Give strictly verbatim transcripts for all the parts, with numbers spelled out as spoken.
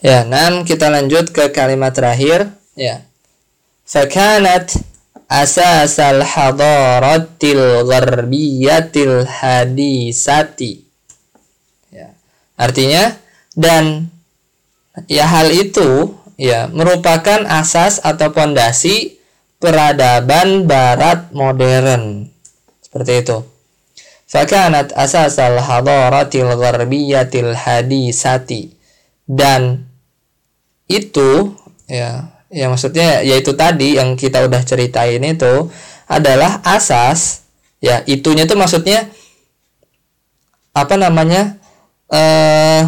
Ya, nah kita lanjut ke kalimat terakhir. Ya, fakanat asasal hadaratil gharbiyatil hadisati. Ya, artinya dan ya hal itu ya merupakan asas atau pondasi peradaban barat modern. Seperti itu. Fakanat asasal hadaratil gharbiyatil hadisati. Dan itu ya, ya maksudnya yaitu tadi yang kita udah ceritain itu adalah asas ya, itunya itu maksudnya apa namanya eh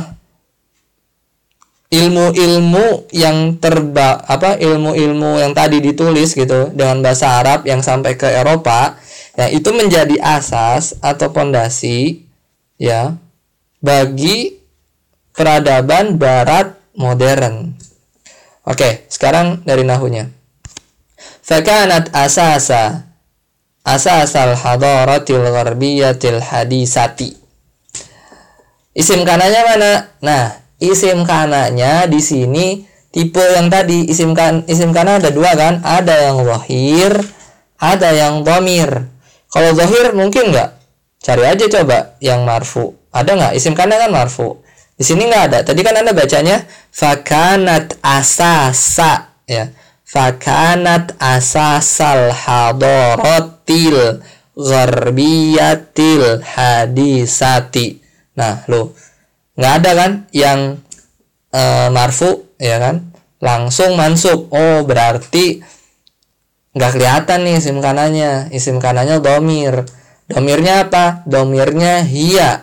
ilmu-ilmu yang terba apa ilmu-ilmu yang tadi ditulis gitu dengan bahasa Arab yang sampai ke Eropa ya, itu menjadi asas atau pondasi ya bagi peradaban barat modern. Oke, sekarang dari nahunya. Fakanat asasa asasal hadaratil gharbiyatil hadisati. Isim kananya mana? Nah, isim kananya di sini tipe yang tadi isim kan isim kana ada dua kan? Ada yang zahir, ada yang dhamir. Kalau zahir mungkin nggak? Cari aja coba yang marfu. Ada nggak? Isim kana kan marfu. Di sini nggak ada. Tadi kan Anda bacanya fakanat asasa ya. Fakanat asasal hadaratil gharbiyatil hadisati. Nah, lo nggak ada kan yang e, marfu ya kan? Langsung mansub. Oh, berarti nggak kelihatan nih isim kanannya. Isim kanannya dhamir. Dhamirnya apa? Dhamirnya hiya.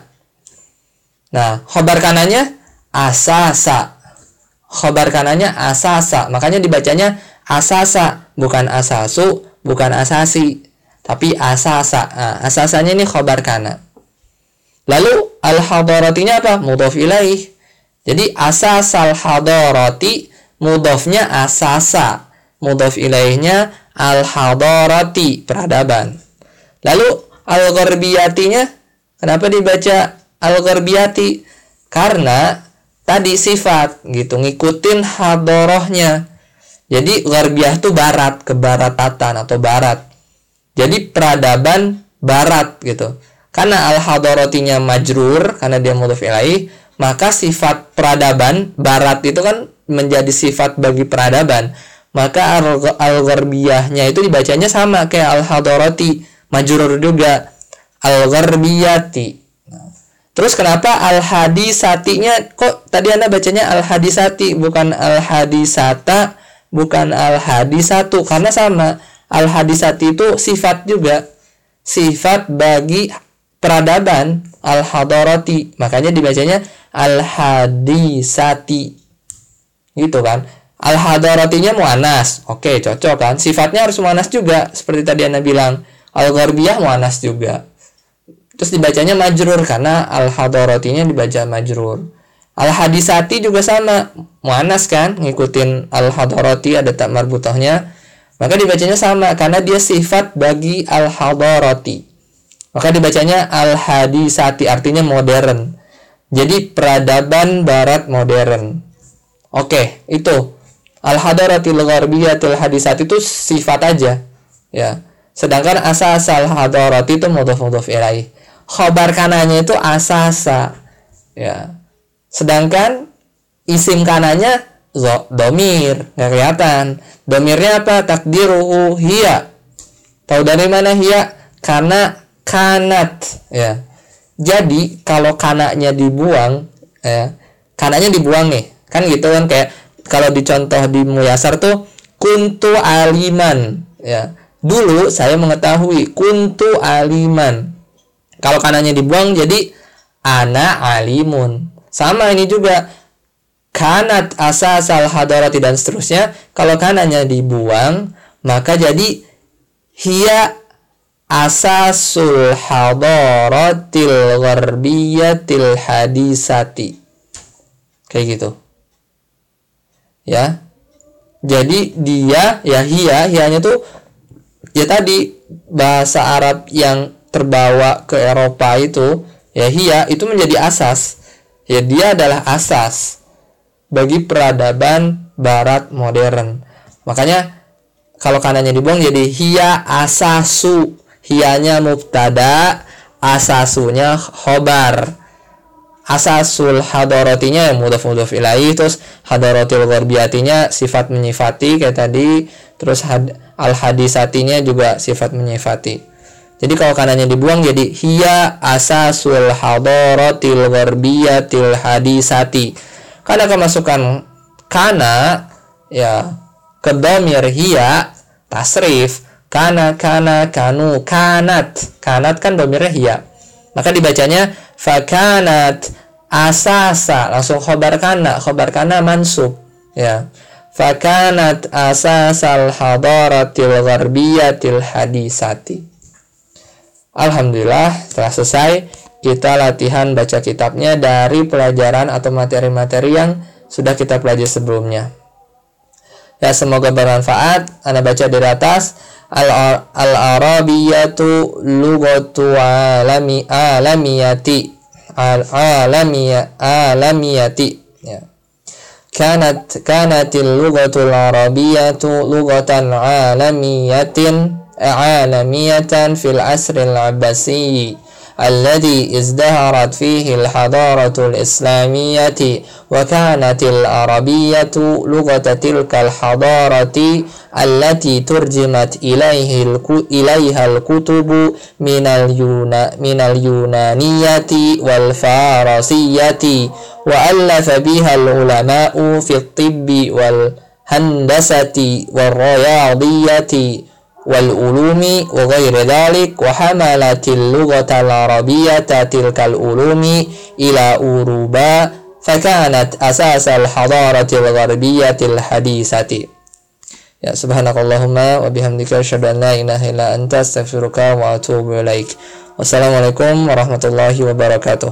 Nah, khobar kanannya asasa. Khobar kanannya asasa. Makanya dibacanya asasa, bukan asasu, bukan asasi, tapi asasa. Nah, asasanya ini khobar kana. Lalu al-hadaratinya apa? Mudhaf ilaih. Jadi asasal hadarati, mudhafnya asasa, mudhaf ilaihnya al-hadarati, peradaban. Lalu al-gharbiyatinya kenapa dibaca al-gharbiyati? Karena tadi sifat gitu, ngikutin hadorohnya. Jadi gharbiyah itu barat, kebaratatan atau barat. Jadi peradaban barat gitu. Karena al-hadaratinya majrur, karena dia mudhaf ilaih, maka sifat peradaban barat itu kan menjadi sifat bagi peradaban. Maka al-gharbiyahnya itu dibacanya sama kayak al-hadarati, majrur juga, al-gharbiyati. Terus kenapa al-hadisatinya kok tadi Anda bacanya al-hadisati bukan al-hadisata, bukan al-hadisatu? Karena sama, al-hadisati itu sifat juga, sifat bagi peradaban al-hadarati. Makanya dibacanya al-hadisati. Gitu kan? Al-hadaratinya muannas. Oke, cocok kan? Sifatnya harus muannas juga seperti tadi Anda bilang. Al-gharbiyah muannas juga. Terus dibacanya majrur karena al-hadaratinya dibaca majrur. Al-hadisati juga sama, muannas kan, ngikutin al-hadarati ada tak marbutahnya. Maka dibacanya sama karena dia sifat bagi al-hadarati. Maka dibacanya al-hadisati, artinya modern. Jadi peradaban barat modern. Oke, itu al-hadaratil gharbiyatil hadisati itu sifat aja, ya. Sedangkan asasal hadarati itu mudhaf mudhaf ilaih. Khobar kananya itu asasa, ya. Sedangkan isim kananya dhamir, nggak kelihatan. Dhamirnya apa? Takdiruhu hiya. Tahu dari mana hiya? Karena kanat, ya. Jadi kalau kananya dibuang, ya, kananya dibuang nih, kan gitu kan, kayak kalau dicontoh di Muyasar tuh kuntu aliman, ya. Dulu saya mengetahui, kuntu aliman. Kalau kanannya dibuang jadi ana alimun. Sama ini juga, kanat asasal hadarati dan seterusnya. Kalau kanannya dibuang, maka jadi hiya asasul hadaratil gharbiyatil hadisati. Kayak gitu. Ya. Jadi dia, ya hiya, hiyanya tuh ya tadi bahasa Arab yang terbawa ke Eropa itu, ya hiya itu menjadi asas. Ya dia adalah asas bagi peradaban barat modern. Makanya kalau kananya dibuang jadi hiya asasu. Hiyanya mubtada, asasunya khobar. Asasul hadaratinya yang mudhaf-mudhaf ilaih, terus hadaratil gharbiyatinya sifat menyifati kayak tadi, terus had, al hadisatinya juga sifat menyifati. Jadi kalau kanannya dibuang jadi hiya asasul hadaratil gharbiyatil hadisati. Karena kemasukan kana ya ke dhamir hiya tasrif, kana kana kanu kanat. Kanat kan dhamirnya hiya. Maka dibacanya fakanat asasa, langsung khobar kana, khobar kana mansub ya. Fakanat asasal hadaratil gharbiyatil hadisati. Alhamdulillah telah selesai kita latihan baca kitabnya dari pelajaran atau materi-materi yang sudah kita pelajari sebelumnya. Ya, semoga bermanfaat. Anda baca dari atas, al-arabiyatu lughatu alami alamiyati al-alamiyya alamiyati ya. Kanat kanatil lughatul arabiyatu lughatan alamiyatin alamiyatan fil asril abbasi الذي ازدهرت فيه الحضارة الإسلامية وكانت العربية لغة تلك الحضارة التي ترجمت إليه إليها الكتب من اليونا من اليونانية والفارسية وألف بها العلماء في الطب والهندسة والرياضية والعلوم وغير ذلك وحملت اللغة العربية تلك العلوم إلى أوروبا فكانت أساس الحضارة الغربية الحديثة. Ya, subhanakallahumma wa bihamdika asyhadu an la ilaha illa anta astaghfiruka wa atubu ilaik. Wassalamualaikum warahmatullahi wabarakatuh.